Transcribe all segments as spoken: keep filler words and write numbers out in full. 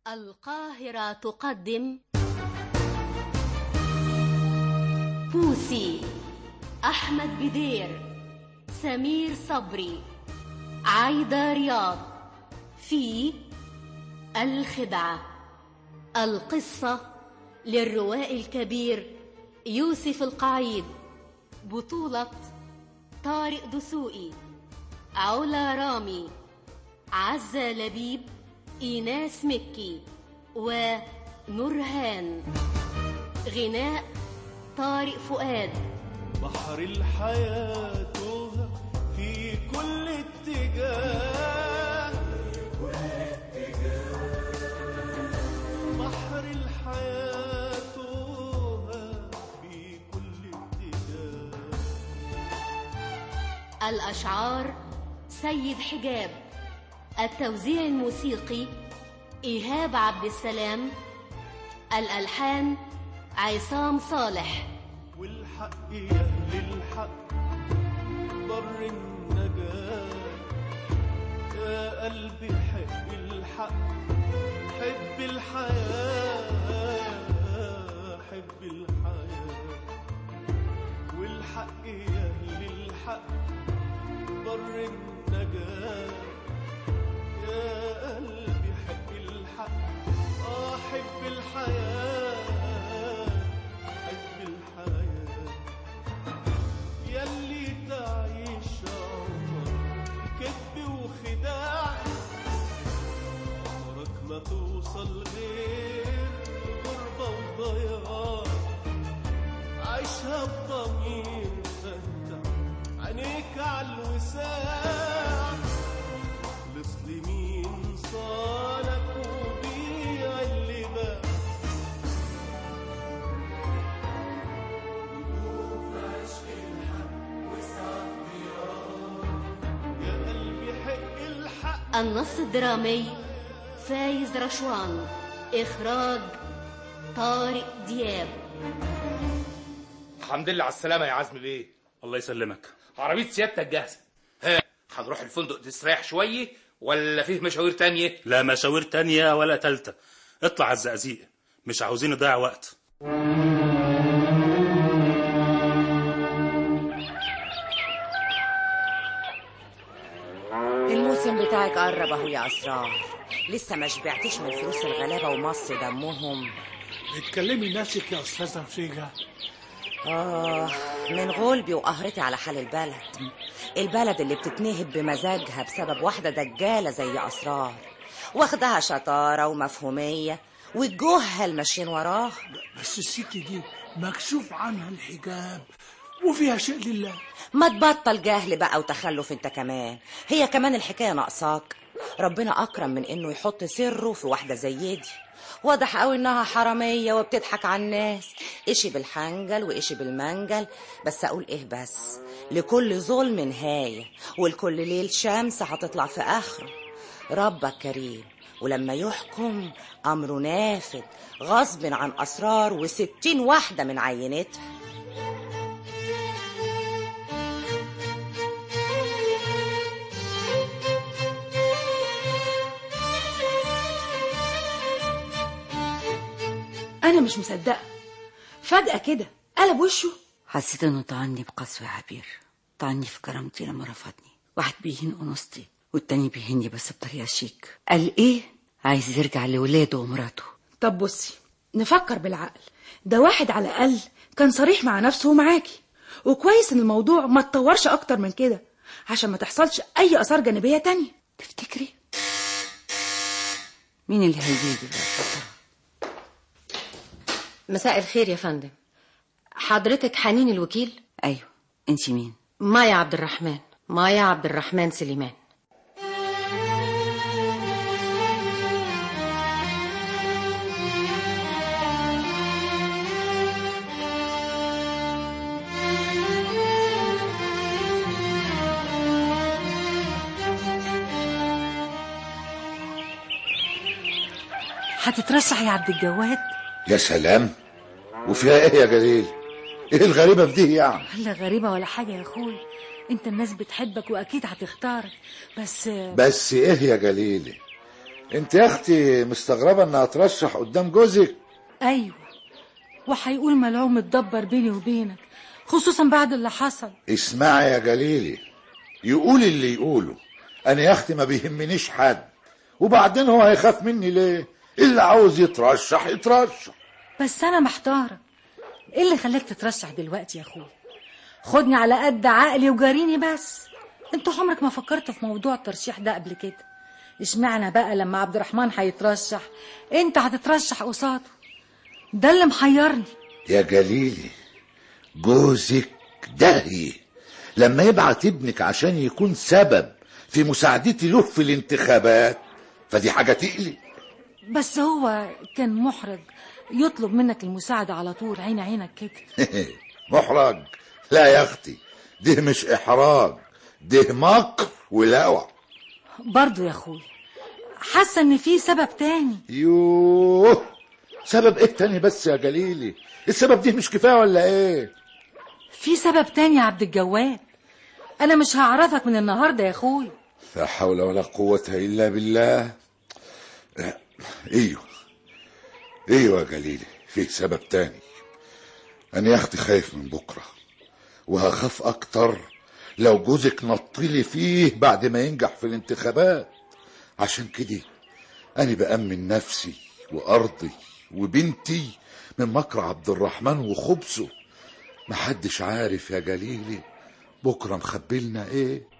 القاهرة تقدم بوسي، أحمد بدير، سمير صبري، عايدة رياض في الخدعة. القصة للروائي الكبير يوسف القعيد، بطولة طارق دسوقي، علا رامي، عزة لبيب، إيناس مكي ونورهان. غناء طارق فؤاد. بحر الحياة توه في كل اتجاه، بحر الحياة توه في كل اتجاه. الأشعار سيد حجاب، التوزيع الموسيقي إيهاب عبد السلام، الألحان عصام صالح. والحق يا أهل الحق بر النجاة، يا قلبي حب الحق، حب الحياة، حب الحياة. والحق يا أهل الحق بر النجاة، يا قلبي حب الحق، آه حب الحياة، حب الحياة. ياللي تعيش عمرك كذب وخداع، عمرك ما توصل غير غربة وضياع. عيشها بضمير فتح عينيك عالوساع، خلص لي مين صالك وبيع اللي باع. وقوف عشق الحق وسعد ديار، يا قلبي حق الحق. النص الدرامي فايز رشوان، إخراج طارق دياب. الحمد لله على السلامة يا عزمي بيه. الله يسلمك. عربية سيادتك جاهزة. ها هنروح الفندق تستريح شوية ولا فيه مشاوير تانية؟ لا مشاوير تانية ولا تالتة، اطلع على الزقازيق، مش عاوزين نضيع وقت. الموسم بتاعك قرب اهو يا اسرار، لسه ما شبعتش من فلوس الغلابه ومص دمهم. بتكلمي نفسك يا استاذه فيجا؟ آه، من غلبي وقهرتي على حال البلد، البلد اللي بتتنهب بمزاجها بسبب واحدة دجالة زي أسرار، واخدها شطارة ومفهومية والجهل ماشيين وراها. بس الست دي مكشوف عنها الحجاب وفيها شيء لله. ما تبطل جهل بقى وتخلف انت كمان، هي كمان الحكاية ناقصاك. ربنا أكرم من إنه يحط سره في واحدة زي دي، واضح قوي انها حرامية وبتضحك على الناس، اشي بالحنجل واشي بالمنجل. بس اقول ايه بس، لكل ظلم نهاية ولكل ليل شمس هتطلع في اخره. ربك كريم ولما يحكم امره نافذ، غصب عن اسرار وستين واحدة من عينتها. أنا مش مصدقة، فجأة كده قلب وشه. حسيت إنه طعني بقسوة يا عبير، طعني في كرامتي لما رفضني. واحد بيهين أنوثتي والتاني بيهني بس بطريقة شيك. قال إيه؟ عايز يرجع لولاده ومراته. طب بصي نفكر بالعقل، ده واحد على الأقل كان صريح مع نفسه ومعاكي، وكويس إن الموضوع ما تطورش أكتر من كده عشان ما تحصلش أي آثار جانبية تانية. تفتكري؟ مين اللي هيجي بقى؟ مساء الخير يا فندم، حضرتك حنين الوكيل؟ ايوه، انتي مين؟ مايا عبد الرحمن، مايا عبد الرحمن سليمان. هتترشح يا عبد الجواد؟ يا سلام، وفيها ايه يا جليل؟ ايه الغريبة في دي يعني؟ لا غريبة ولا حاجة يا اخوي، انت الناس بتحبك واكيد هتختارك. بس بس ايه يا جليل؟ انت يا اختي مستغربه انها ترشح قدام جوزك؟ ايوه، وهيقول ملعوم متدبر بيني وبينك، خصوصا بعد اللي حصل. اسمعي يا جليلي، يقول اللي يقوله، انا يا اختي ما بيهمنيش حد، وبعدين هو هيخاف مني ليه؟ اللي عاوز يترشح يترشح. بس انا محتاره، ايه اللي خلاك تترشح دلوقتي يا اخويا؟ خدني على قد عقلي وجاريني بس. انت عمرك ما فكرت في موضوع الترشيح ده قبل كده؟ اشمعنى بقى لما عبد الرحمن هيترشح انت هتترشح قصاده؟ ده اللي محيرني يا جليلي. جوزك دهي لما يبعت ابنك عشان يكون سبب في مساعدتي له في الانتخابات، فدي حاجة تقلق. بس هو كان محرج يطلب منك المساعدة على طول، عين عينك كده. محرج؟ لا يا اختي، ده مش احراج، ده مكر ولوع. برضو يا اخوي حاسه ان في سبب تاني. يوه، سبب ايه تاني بس يا جليلي؟ السبب دي مش كفايه ولا ايه؟ في سبب تاني يا عبد الجواد، انا مش هعرفك من النهارده يا اخوي. لا حول ولا قوه الا بالله. ايوه ايوه يا جليلي، في سبب تاني. انا يا اختي خايف من بكره، وهخاف اكتر لو جوزك نطلي فيه بعد ما ينجح في الانتخابات. عشان كده انا بأمن نفسي وارضي وبنتي من مكر عبد الرحمن وخبثه. محدش عارف يا جليلي بكره مخبلنا ايه.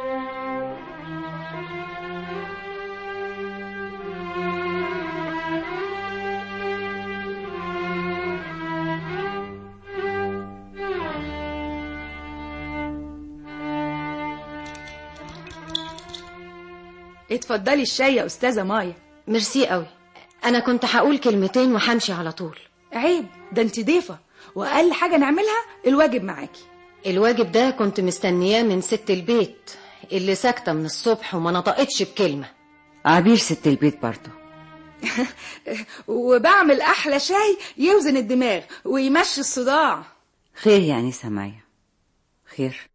اتفضلي الشاي يا استاذه مايا. ميرسي قوي، انا كنت هقول كلمتين وهمشي على طول. عيب، ده انت ضيفه، واقل حاجه نعملها الواجب معاكي. الواجب ده كنت مستنياه من ست البيت اللي ساكته من الصبح وما نطقتش بكلمه. عبير ست البيت برضه. وبعمل احلى شاي يوزن الدماغ ويمشي الصداع. خير يا انسه مايا، خير.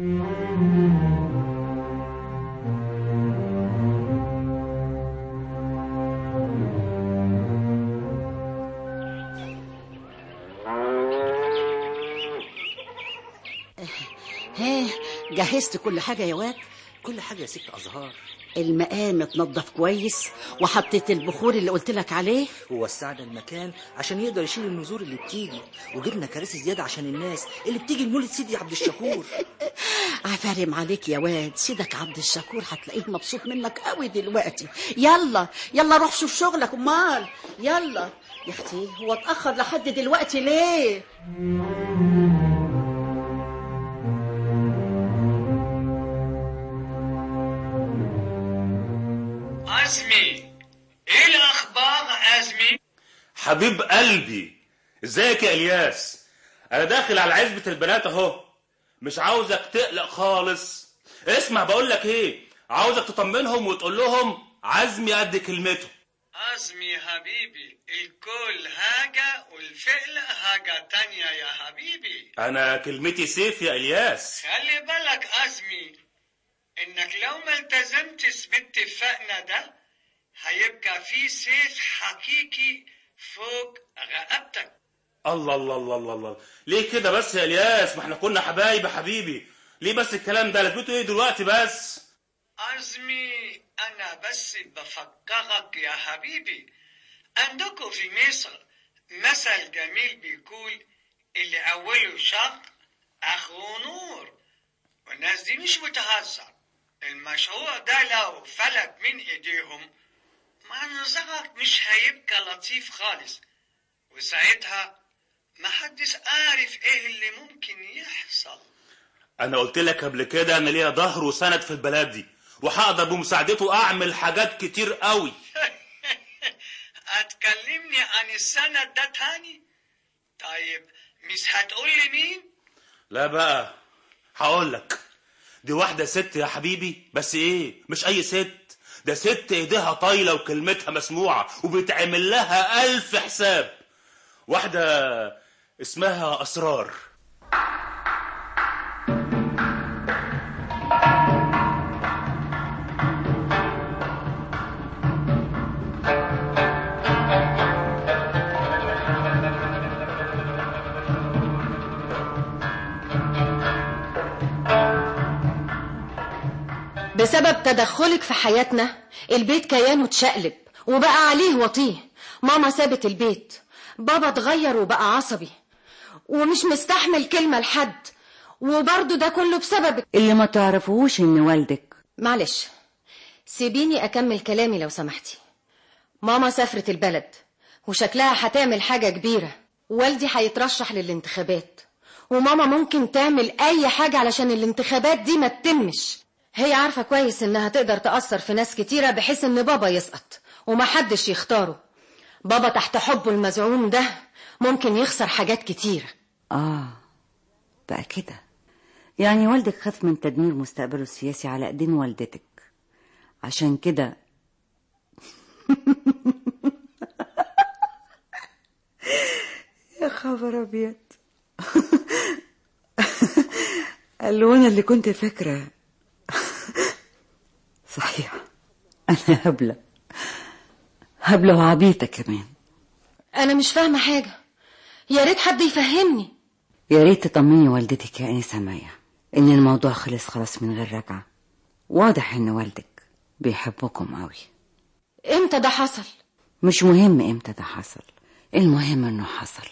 ها، جهزت كل حاجة يا واد؟ كل حاجة يا ست أزهار. المقام اتنضف كويس، وحطيت البخور اللي قلت لك عليه، ووسعنا المكان عشان يقدر يشيل النزور اللي بتيجي، وجبنا كراسي زيادة عشان الناس اللي بتيجي لمولد سيدي عبد الشكور. عفارم عليك يا واد، سيدك عبد الشكور هتلاقيه مبسوط منك قوي دلوقتي. يلا يلا روح شوف شغلك. امال يلا يا اختي، هو اتأخر لحد دلوقتي ليه؟ عزمي، ايه الاخبار عزمي؟ حبيب قلبي، ازيك يا الياس؟ انا داخل على عزبة البنات اهو، مش عاوزك تقلق خالص. اسمع بقولك ايه، عاوزك تطمنهم وتقول لهم عزمي قد كلمته. عزمي حبيبي، الكل حاجة والفعل حاجة تانية يا حبيبي. انا كلمتي سيف يا الياس. خلي بالك عزمي، انك لو ما التزمتش باتفاقنا ده هيبقى في سيف حقيقي فوق رقبتك. الله الله الله الله الله، ليه كده بس يا الياس؟ ما احنا كنا حبايب يا حبيبي، ليه بس الكلام ده؟ لازمته ايه دلوقتي بس؟ عزمي انا بس بفكرك يا حبيبي، عندكم في مصر مثل جميل بيقول اللي اوله شر اخره نور، والناس دي مش متهزر. المشروع ده لو فلت من ايديهم منظرك مش هيبقى لطيف خالص، وساعتها محدش عارف ايه اللي ممكن يحصل. انا قلت لك قبل كده انا ليا ظهر وسند في البلد دي، وهقدر بمساعدته اعمل حاجات كتير قوي. هتكلمني عن السند ده تاني؟ طيب مش هتقول لي مين؟ لا بقى هقول لك، دي واحدة ست يا حبيبي، بس ايه، مش اي ست، ده ست ايديها طايلة وكلمتها مسموعة وبيتعمل لها الف حساب. واحدة اسمها اسرار. بسبب تدخلك في حياتنا البيت كيانه اتشقلب وبقى عليه وطيه. ماما سابت البيت، بابا اتغير وبقى عصبي ومش مستحمل كلمة لحد، وبرضه ده كله بسببك. اللي ما تعرفوش ان والدك. معلش سيبيني اكمل كلامي لو سمحتي. ماما سافرت البلد وشكلها هتعمل حاجة كبيرة، والدي هيترشح للانتخابات، وماما ممكن تعمل اي حاجة علشان الانتخابات دي ما تتمش. هي عارفة كويس انها تقدر تأثر في ناس كتيرة بحيث ان بابا يسقط ومحدش يختاره. بابا تحت حبه المزعوم ده ممكن يخسر حاجات كتيرة. اه بقى كده يعني والدك خاف من تدمير مستقبله السياسي على ايدين والدتك، عشان كده يا خبر ابيض. قال له انا اللي كنت فاكره. صحيح انا هبله هبله وعبيطه كمان. انا مش فاهمه حاجه، يا ريت حد يفهمني. يا ريت تطمني والدتك يا انسه مايا ان الموضوع خلص خلاص من غير رجعه. واضح ان والدك بيحبكم قوي. امتى ده حصل؟ مش مهم امتى ده حصل، المهم انه حصل.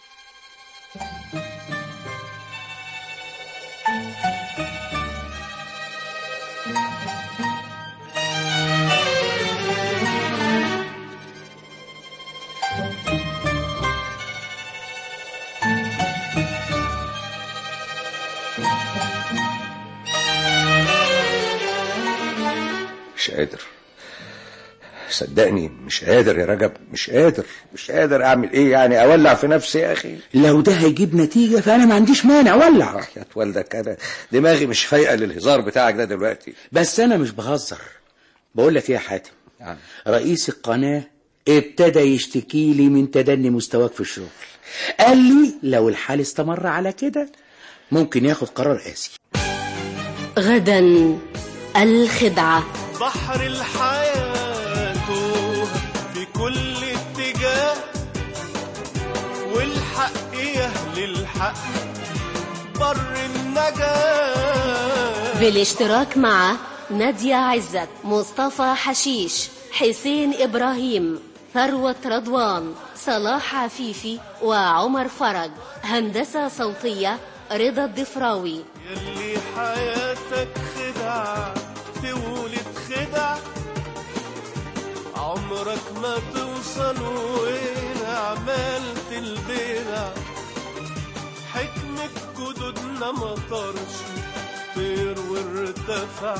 مش قادر صدقني، مش قادر يا رجب، مش قادر مش قادر اعمل ايه يعني؟ اولع في نفسي يا اخي. لو ده هيجيب نتيجة فانا ما عنديش مانع اولع. يا والدك انا دماغي مش فايقه للهزار بتاعك ده دلوقتي. بس انا مش بهزر، بقول لك ايه يا حاتم، يعني رئيس القناة ابتدى يشتكي لي من تدني مستواك في الشغل. قال لي لو الحال استمر على كده ممكن ياخد قرار قاسي. غدا الخدعة. بحر الحياة في كل اتجاه، والحق يهل الحق بر النجاة. بالاشتراك مع نادية عزت، مصطفى حشيش، حسين إبراهيم، ثروة رضوان، صلاح عفيفي، وعمر فرج. هندسة صوتية رضا الضفراوي. يلي حياتك خدعة تولد خدع، عمرك ما توصل وين عملت البدع. حكمة جدودنا ما طارش طير وارتفع،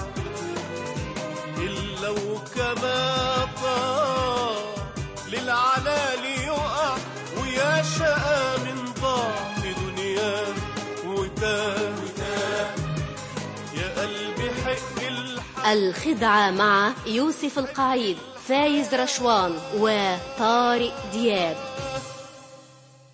إلا وكما طار للعلالي يقع، ويا شقى من ضاع في دنياه وتاه. يا قلبي حق الحق. الخدعة مع يوسف القعيد، فايز رشوان، وطارق دياب.